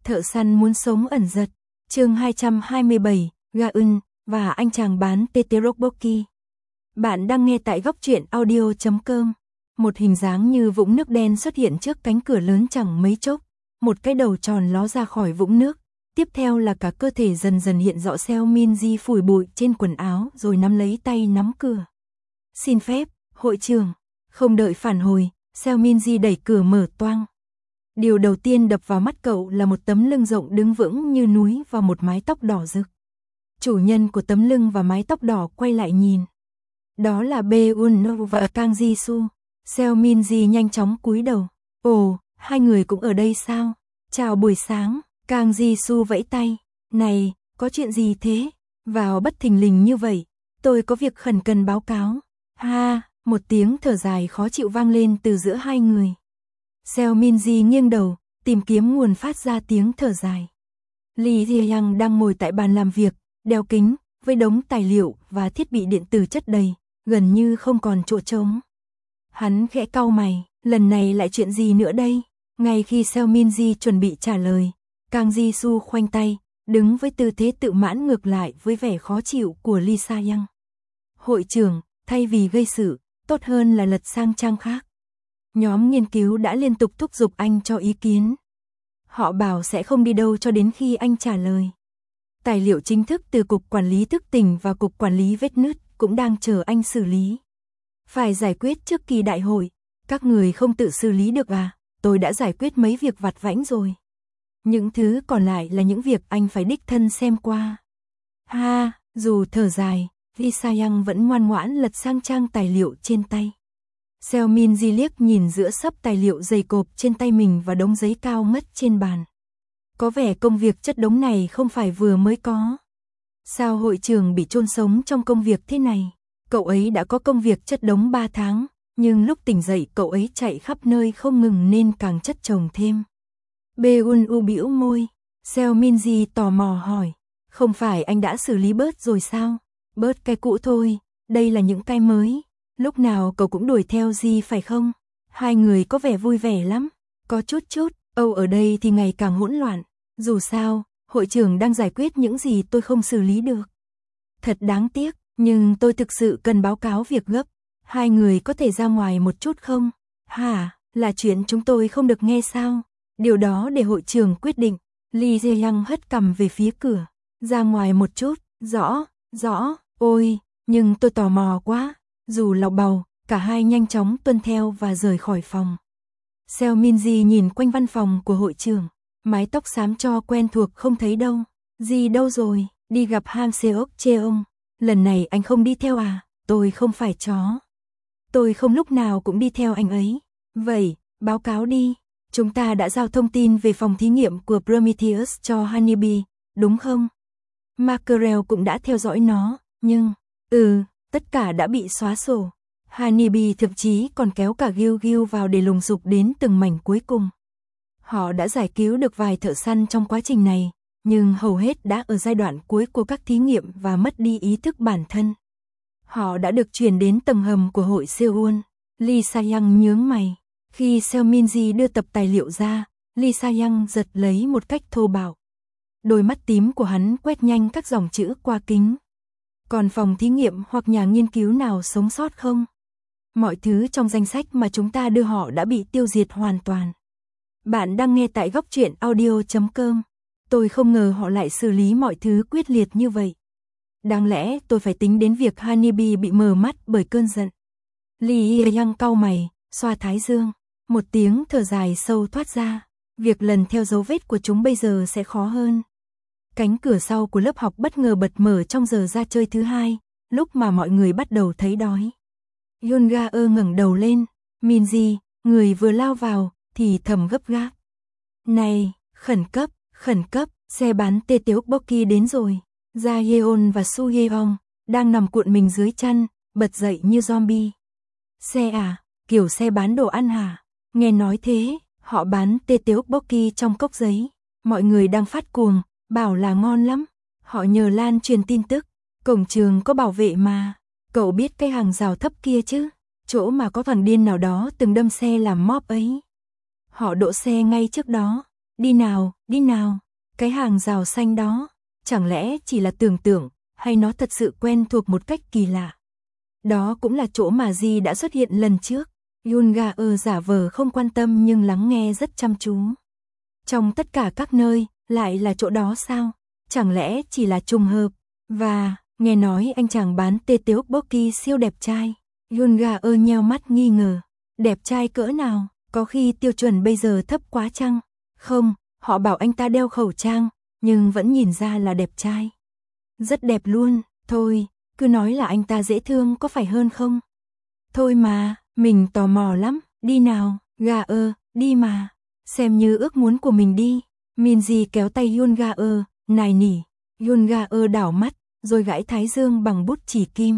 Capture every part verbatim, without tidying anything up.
Thợ săn muốn sống ẩn giật. Chương hai trăm hai mươi bảy, Gaun và anh chàng bán tê tê Tteokbokki. Bạn đang nghe tại góc truyện audio chấm com. Một hình dáng như vũng nước đen xuất hiện trước cánh cửa lớn chẳng mấy chốc, một cái đầu tròn ló ra khỏi vũng nước. Tiếp theo là cả cơ thể dần dần hiện rõ. Seo Min-ji phủi bụi trên quần áo rồi nắm lấy tay nắm cửa. Xin phép, hội trưởng. Không đợi phản hồi, Seo Min-ji đẩy cửa mở toang. Điều đầu tiên đập vào mắt cậu là một tấm lưng rộng đứng vững như núi và một mái tóc đỏ rực. Chủ nhân của tấm lưng và mái tóc đỏ quay lại nhìn. Đó là Bae-un và Kang Ji-soo. Seo Min-ji nhanh chóng cúi đầu. Ồ, hai người cũng ở đây sao? Chào buổi sáng. Kang Ji-soo vẫy tay. Này, có chuyện gì thế? Vào bất thình lình như vậy, tôi có việc khẩn cần báo cáo. Ha, một tiếng thở dài khó chịu vang lên từ giữa hai người. Seo Min-ji nghiêng đầu, tìm kiếm nguồn phát ra tiếng thở dài. Lee Ji-young đang ngồi tại bàn làm việc, đeo kính, với đống tài liệu và thiết bị điện tử chất đầy, gần như không còn chỗ trống. Hắn khẽ cau mày, lần này lại chuyện gì nữa đây? Ngay khi Seo Min-ji chuẩn bị trả lời, Kang Ji-soo khoanh tay, đứng với tư thế tự mãn ngược lại với vẻ khó chịu của Lee Sa-young. Hội trưởng, thay vì gây sự, tốt hơn là lật sang trang khác. Nhóm nghiên cứu đã liên tục thúc giục anh cho ý kiến. Họ bảo sẽ không đi đâu cho đến khi anh trả lời. Tài liệu chính thức từ Cục Quản lý Thức tỉnh và Cục Quản lý Vết nứt cũng đang chờ anh xử lý. Phải giải quyết trước kỳ đại hội. Các người không tự xử lý được à? Tôi đã giải quyết mấy việc vặt vãnh rồi. Những thứ còn lại là những việc anh phải đích thân xem qua. Ha, dù thở dài, Lee Sa-young vẫn ngoan ngoãn lật sang trang tài liệu trên tay. Seo Min-ji liếc nhìn giữa xấp tài liệu dày cộp trên tay mình và đống giấy cao ngất trên bàn. Có vẻ công việc chất đống này không phải vừa mới có. Sao hội trưởng bị chôn sống trong công việc thế này? Cậu ấy đã có công việc chất đống ba tháng, nhưng lúc tỉnh dậy cậu ấy chạy khắp nơi không ngừng nên càng chất chồng thêm. Bae-un bĩu môi. Seo Min-ji tò mò hỏi. Không phải anh đã xử lý bớt rồi sao? Bớt cái cũ thôi, đây là những cái mới. Lúc nào cậu cũng đuổi theo gì phải không? Hai người có vẻ vui vẻ lắm. Có chút chút, Âu ở đây thì ngày càng hỗn loạn. Dù sao, hội trưởng đang giải quyết những gì tôi không xử lý được. Thật đáng tiếc, nhưng tôi thực sự cần báo cáo việc gấp. Hai người có thể ra ngoài một chút không? Hả, là chuyện chúng tôi không được nghe sao? Điều đó để hội trưởng quyết định. Lee Jae-young hất cằm về phía cửa. Ra ngoài một chút, rõ, rõ, ôi, nhưng tôi tò mò quá. Dù lọc bầu, cả hai nhanh chóng tuân theo và rời khỏi phòng. Seo Min-ji nhìn quanh văn phòng của hội trưởng. Mái tóc xám cho quen thuộc không thấy đâu. Gì đâu rồi, đi gặp Han Seok-cheong. Lần này anh không đi theo à? Tôi không phải chó. Tôi không lúc nào cũng đi theo anh ấy. Vậy, báo cáo đi. Chúng ta đã giao thông tin về phòng thí nghiệm của Prometheus cho Honeybee, đúng không? Mackerel cũng đã theo dõi nó, nhưng... Ừ, tất cả đã bị xóa sổ. Honeybee thậm chí còn kéo cả Gil-gil vào để lùng sục đến từng mảnh cuối cùng. Họ đã giải cứu được vài thợ săn trong quá trình này, nhưng hầu hết đã ở giai đoạn cuối của các thí nghiệm và mất đi ý thức bản thân. Họ đã được chuyển đến tầng hầm của hội Seoul. Lee Sa-young nhướng mày. Khi Seo Min-ji đưa tập tài liệu ra, Lee Sa-young giật lấy một cách thô bạo. Đôi mắt tím của hắn quét nhanh các dòng chữ qua kính. Còn phòng thí nghiệm hoặc nhà nghiên cứu nào sống sót không? Mọi thứ trong danh sách mà chúng ta đưa họ đã bị tiêu diệt hoàn toàn. Bạn đang nghe tại góc truyện audio chấm com. Tôi không ngờ họ lại xử lý mọi thứ quyết liệt như vậy. Đáng lẽ tôi phải tính đến việc Honeybee bị mờ mắt bởi cơn giận. Lee Jae-young cau mày, xoa thái dương. Một tiếng thở dài sâu thoát ra. Việc lần theo dấu vết của chúng bây giờ sẽ khó hơn. Cánh cửa sau của lớp học bất ngờ bật mở trong giờ ra chơi thứ hai, lúc mà mọi người bắt đầu thấy đói. Yoon-ga-eul ngẩng đầu lên. Min-ji, người vừa lao vào, thì thầm gấp gáp. Này, khẩn cấp, khẩn cấp, xe bán tê tê Tteokbokki đến rồi. Ja-yeon và Su-yeong đang nằm cuộn mình dưới chăn, bật dậy như zombie. Xe à, kiểu xe bán đồ ăn hả? Nghe nói thế, họ bán tê tê Tteokbokki trong cốc giấy. Mọi người đang phát cuồng, bảo là ngon lắm. Họ nhờ Lan truyền tin tức, cổng trường có bảo vệ mà. Cậu biết cái hàng rào thấp kia chứ? Chỗ mà có thằng điên nào đó từng đâm xe làm móp ấy. Họ đỗ xe ngay trước đó. đi nào, đi nào. Cái hàng rào xanh đó, chẳng lẽ chỉ là tưởng tượng, hay nó thật sự quen thuộc một cách kỳ lạ. Đó cũng là chỗ mà Di đã xuất hiện lần trước. Yoon-ga giả vờ không quan tâm nhưng lắng nghe rất chăm chú. Trong tất cả các nơi, lại là chỗ đó sao? Chẳng lẽ chỉ là trùng hợp? Và, nghe nói anh chàng bán tê tteokbokki siêu đẹp trai. Yoon-ga nheo mắt nghi ngờ. Đẹp trai cỡ nào? Có khi tiêu chuẩn bây giờ thấp quá chăng? Không, họ bảo anh ta đeo khẩu trang, nhưng vẫn nhìn ra là đẹp trai. Rất đẹp luôn, thôi, cứ nói là anh ta dễ thương có phải hơn không? Thôi mà, mình tò mò lắm, đi nào, gà ơ, đi mà, xem như ước muốn của mình đi. Minji kéo tay Yoon-ga, nài nỉ. Yoon-ga đảo mắt, rồi gãi thái dương bằng bút chỉ kim.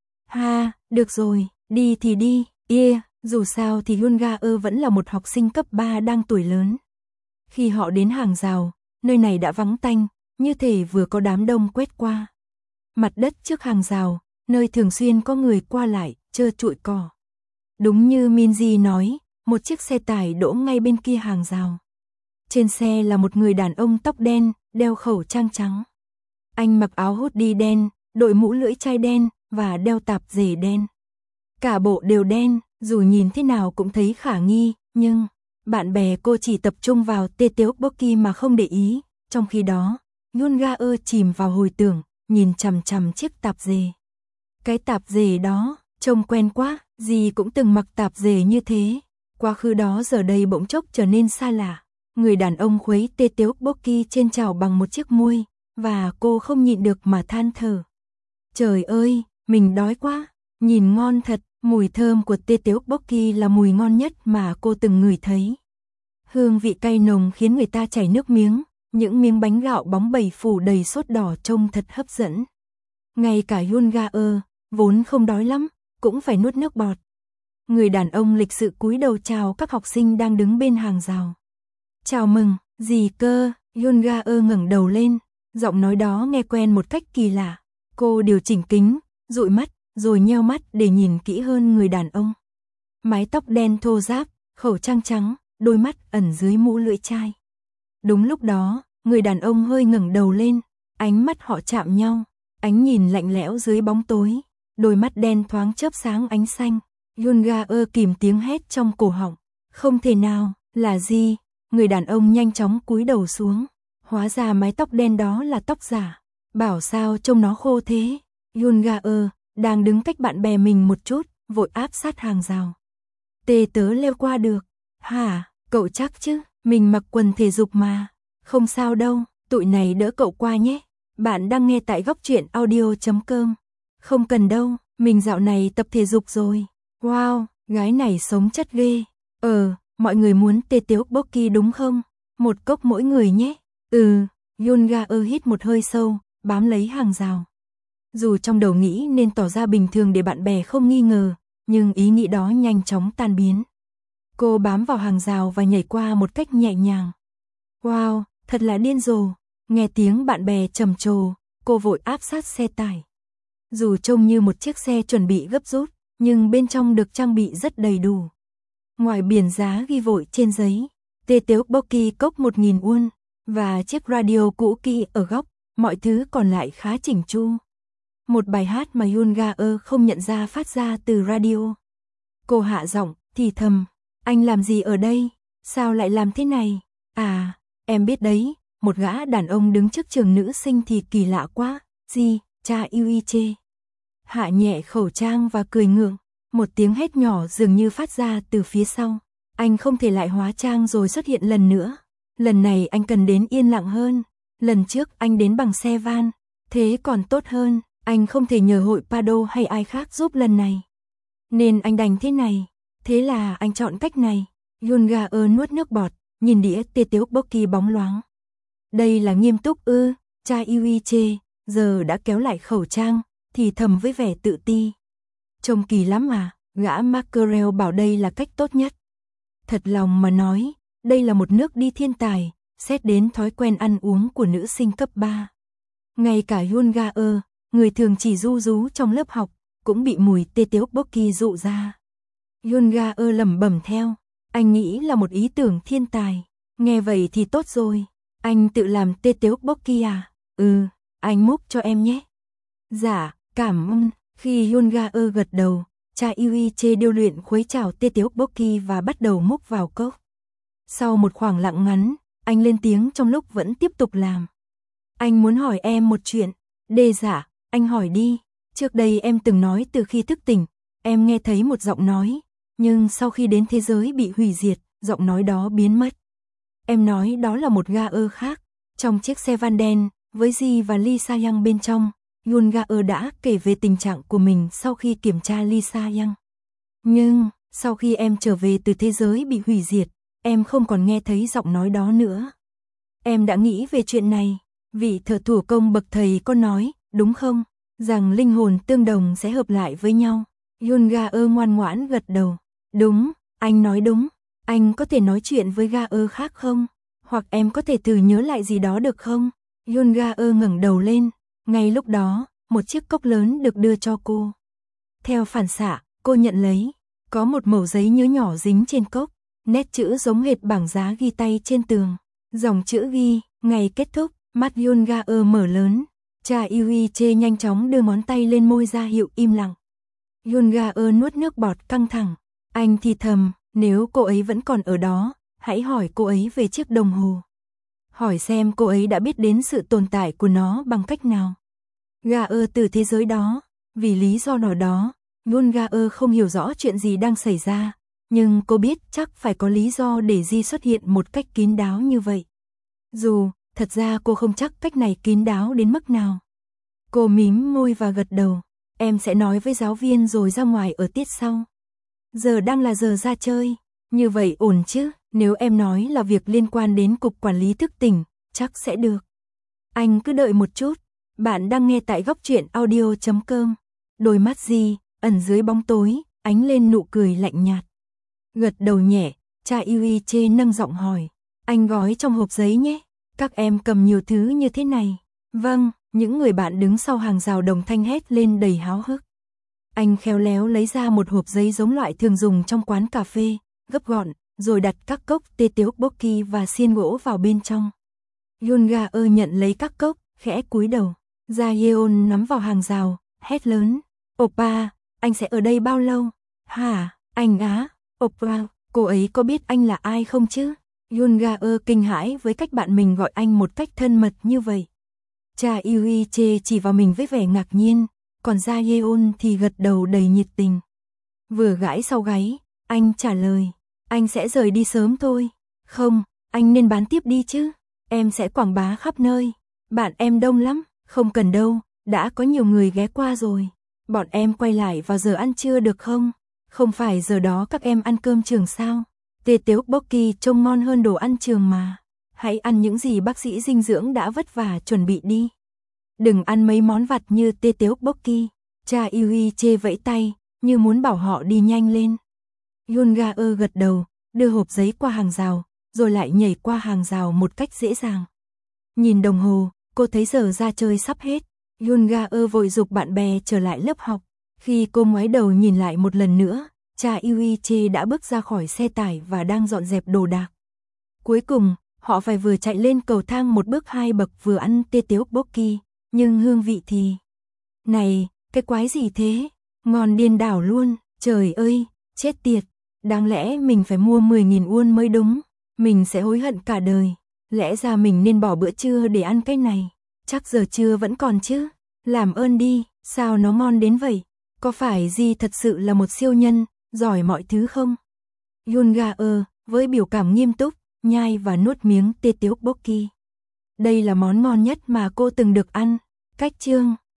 Ha, được rồi, đi thì đi, yeah, dù sao thì Yoon-ga vẫn là một học sinh cấp ba đang tuổi lớn. Khi họ đến hàng rào, nơi này đã vắng tanh, như thể vừa có đám đông quét qua. Mặt đất trước hàng rào, nơi thường xuyên có người qua lại, trơ trụi cỏ. Đúng như Minji nói, một chiếc xe tải đỗ ngay bên kia hàng rào. Trên xe là một người đàn ông tóc đen, đeo khẩu trang trắng. Anh mặc áo hoodie đen, đội mũ lưỡi chai đen và đeo tạp dề đen. Cả bộ đều đen, dù nhìn thế nào cũng thấy khả nghi, nhưng bạn bè cô chỉ tập trung vào tê tteokbokki mà không để ý. Trong khi đó, Yoon-ga chìm vào hồi tưởng, nhìn chằm chằm chiếc tạp dề. Cái tạp dề đó, trông quen quá, Di cũng từng mặc tạp dề như thế. Quá khứ đó giờ đây bỗng chốc trở nên xa lạ. Người đàn ông khuấy tê tteokbokki trên chảo bằng một chiếc muôi, và cô không nhịn được mà than thở. Trời ơi, mình đói quá, nhìn ngon thật, mùi thơm của tê tteokbokki là mùi ngon nhất mà cô từng ngửi thấy. Hương vị cay nồng khiến người ta chảy nước miếng, những miếng bánh gạo bóng bẩy phủ đầy sốt đỏ trông thật hấp dẫn. Ngay cả Yoon-ga vốn không đói lắm, cũng phải nuốt nước bọt. Người đàn ông lịch sự cúi đầu chào các học sinh đang đứng bên hàng rào. Chào mừng, gì cơ? Yoon-ga ngẩng đầu lên, giọng nói đó nghe quen một cách kỳ lạ. Cô điều chỉnh kính, dụi mắt, rồi nheo mắt để nhìn kỹ hơn người đàn ông. Mái tóc đen thô ráp, khẩu trang trắng, đôi mắt ẩn dưới mũ lưỡi chai. Đúng lúc đó, người đàn ông hơi ngẩng đầu lên, ánh mắt họ chạm nhau, ánh nhìn lạnh lẽo dưới bóng tối, đôi mắt đen thoáng chớp sáng ánh xanh. Yoon-ga kìm tiếng hét trong cổ họng, không thể nào, là gì? Người đàn ông nhanh chóng cúi đầu xuống, hóa ra mái tóc đen đó là tóc giả. Bảo sao trông nó khô thế? Yoon-ga đang đứng cách bạn bè mình một chút, vội áp sát hàng rào. Tê tớ leo qua được. Hả, cậu chắc chứ, mình mặc quần thể dục mà. Không sao đâu, tụi này đỡ cậu qua nhé. Bạn đang nghe tại góc truyện audio chấm com. Không cần đâu, mình dạo này tập thể dục rồi. Wow, gái này sống chất ghê. Ờ, mọi người muốn tê tteokbokki đúng không? Một cốc mỗi người nhé. Ừ, Yoon-ga hít một hơi sâu, bám lấy hàng rào. Dù trong đầu nghĩ nên tỏ ra bình thường để bạn bè không nghi ngờ, nhưng ý nghĩ đó nhanh chóng tan biến. Cô bám vào hàng rào và nhảy qua một cách nhẹ nhàng. Wow, thật là điên rồ. Nghe tiếng bạn bè trầm trồ, cô vội áp sát xe tải. Dù trông như một chiếc xe chuẩn bị gấp rút, nhưng bên trong được trang bị rất đầy đủ. Ngoài biển giá ghi vội trên giấy, tê tteokbokki cốc một nghìn won, và chiếc radio cũ kỹ ở góc, mọi thứ còn lại khá chỉnh chu. Một bài hát mà Yoon-ga không nhận ra phát ra từ radio. Cô hạ giọng, thì thầm, anh làm gì ở đây? Sao lại làm thế này? À, em biết đấy, một gã đàn ông đứng trước trường nữ sinh thì kỳ lạ quá. Gì, cha Yuiche. Hạ nhẹ khẩu trang và cười ngượng. Một tiếng hét nhỏ dường như phát ra từ phía sau. Anh không thể lại hóa trang rồi xuất hiện lần nữa. Lần này anh cần đến yên lặng hơn. Lần trước anh đến bằng xe van. Thế còn tốt hơn, anh không thể nhờ hội Pado hay ai khác giúp lần này. Nên anh đành thế này. Thế là anh chọn cách này. Yoon-ga nuốt nước bọt, nhìn đĩa tê tteokbokki bóng loáng. Đây là nghiêm túc ư? Cha Yuiche giờ đã kéo lại khẩu trang, thì thầm với vẻ tự ti. Trông kỳ lắm à, gã Mackerel bảo đây là cách tốt nhất. Thật lòng mà nói, đây là một nước đi thiên tài, xét đến thói quen ăn uống của nữ sinh cấp ba. Ngay cả Yoon-ga, người thường chỉ ru rú trong lớp học, cũng bị mùi tê tteokbokki dụ ra. Yoon-ga lẩm bẩm theo, anh nghĩ là một ý tưởng thiên tài. Nghe vậy thì tốt rồi. Anh tự làm tê tteokbokki à? Ừ, anh múc cho em nhé. Dạ, cảm ơn. Khi Hyun Ga Eun gật đầu, cha Yuiche điêu luyện khuấy chảo tê tteokbokki và bắt đầu múc vào cốc. Sau một khoảng lặng ngắn, anh lên tiếng trong lúc vẫn tiếp tục làm. Anh muốn hỏi em một chuyện. Đê dạ, anh hỏi đi. Trước đây em từng nói từ khi thức tỉnh, em nghe thấy một giọng nói, nhưng sau khi đến thế giới bị hủy diệt, giọng nói đó biến mất. Em nói đó là một Ga Eun khác. Trong chiếc xe van đen, với Ji và Lee Sa Young bên trong, Hyun Ga Eun đã kể về tình trạng của mình sau khi kiểm tra Lee Sa Young. Nhưng, sau khi em trở về từ thế giới bị hủy diệt, em không còn nghe thấy giọng nói đó nữa. Em đã nghĩ về chuyện này, vị thợ thủ công bậc thầy có nói, đúng không? Rằng linh hồn tương đồng sẽ hợp lại với nhau. Hyun Ga Eun ngoan ngoãn gật đầu. Đúng, anh nói đúng. Anh có thể nói chuyện với Ga Eun khác không? Hoặc em có thể thử nhớ lại gì đó được không? Hyun Ga Eun ngẩng đầu lên. Ngay lúc đó, một chiếc cốc lớn được đưa cho cô. Theo phản xạ, cô nhận lấy. Có một mẩu giấy nhớ nhỏ dính trên cốc. Nét chữ giống hệt bảng giá ghi tay trên tường. Dòng chữ ghi, ngày kết thúc. Mắt Hyun Ga Eun mở lớn. Cha Yuiche nhanh chóng đưa ngón tay lên môi ra hiệu im lặng. Hyun Ga Eun nuốt nước bọt căng thẳng. Anh thì thầm, nếu cô ấy vẫn còn ở đó, hãy hỏi cô ấy về chiếc đồng hồ. Hỏi xem cô ấy đã biết đến sự tồn tại của nó bằng cách nào. Ga Eun từ thế giới đó, vì lý do nào đó, Hyun Ga Eun không hiểu rõ chuyện gì đang xảy ra, nhưng cô biết chắc phải có lý do để Ji xuất hiện một cách kín đáo như vậy. Dù, thật ra cô không chắc cách này kín đáo đến mức nào. Cô mím môi và gật đầu. Em sẽ nói với giáo viên rồi ra ngoài ở tiết sau. Giờ đang là giờ ra chơi. Như vậy ổn chứ, nếu em nói là việc liên quan đến cục quản lý thức tỉnh, chắc sẽ được. Anh cứ đợi một chút. Bạn đang nghe tại góc truyện audio chấm com. Đôi mắt Ji, ẩn dưới bóng tối, ánh lên nụ cười lạnh nhạt. Gật đầu nhẹ, cha Yuiche nâng giọng hỏi. Anh gói trong hộp giấy nhé. Các em cầm nhiều thứ như thế này. Vâng, những người bạn đứng sau hàng rào đồng thanh hét lên đầy háo hức. Anh khéo léo lấy ra một hộp giấy giống loại thường dùng trong quán cà phê, gấp gọn, rồi đặt các cốc tê tteokbokki và xiên gỗ vào bên trong. Hyun Ga Eun nhận lấy các cốc, khẽ cúi đầu. Ra Yeon nắm vào hàng rào, hét lớn. Oppa, anh sẽ ở đây bao lâu? Hả, anh á? Oppa, cô ấy có biết anh là ai không chứ? Hyun Ga Eun kinh hãi với cách bạn mình gọi anh một cách thân mật như vậy. Cha Yuiche chỉ vào mình với vẻ ngạc nhiên, còn Ra Yeon thì gật đầu đầy nhiệt tình. Vừa gãi sau gáy, anh trả lời, anh sẽ rời đi sớm thôi. Không, anh nên bán tiếp đi chứ, em sẽ quảng bá khắp nơi. Bạn em đông lắm, không cần đâu, đã có nhiều người ghé qua rồi. Bọn em quay lại vào giờ ăn trưa được không? Không phải giờ đó các em ăn cơm trường sao? Tê tteokbokki trông ngon hơn đồ ăn trường mà. Hãy ăn những gì bác sĩ dinh dưỡng đã vất vả chuẩn bị đi. Đừng ăn mấy món vặt như tê tteokbokki. Cha Yuiche vẫy tay, như muốn bảo họ đi nhanh lên. Hyun Ga Eun gật đầu, đưa hộp giấy qua hàng rào, rồi lại nhảy qua hàng rào một cách dễ dàng. Nhìn đồng hồ, cô thấy giờ ra chơi sắp hết. Hyun Ga Eun vội giục bạn bè trở lại lớp học. Khi cô ngoái đầu nhìn lại một lần nữa, cha Yuiche đã bước ra khỏi xe tải và đang dọn dẹp đồ đạc. Cuối cùng, họ phải vừa chạy lên cầu thang một bước hai bậc vừa ăn tê tteokbokki, nhưng hương vị thì... Này, cái quái gì thế? Ngon điên đảo luôn, trời ơi, chết tiệt. Đáng lẽ mình phải mua mười nghìn won mới đúng, mình sẽ hối hận cả đời. Lẽ ra mình nên bỏ bữa trưa để ăn cái này. Chắc giờ trưa vẫn còn chứ. Làm ơn đi, sao nó ngon đến vậy? Có phải Ji thật sự là một siêu nhân, giỏi mọi thứ không? Hyun Ga Eun, với biểu cảm nghiêm túc, nhai và nuốt miếng tê tteokbokki. Đây là món ngon nhất mà cô từng được ăn. Cách chương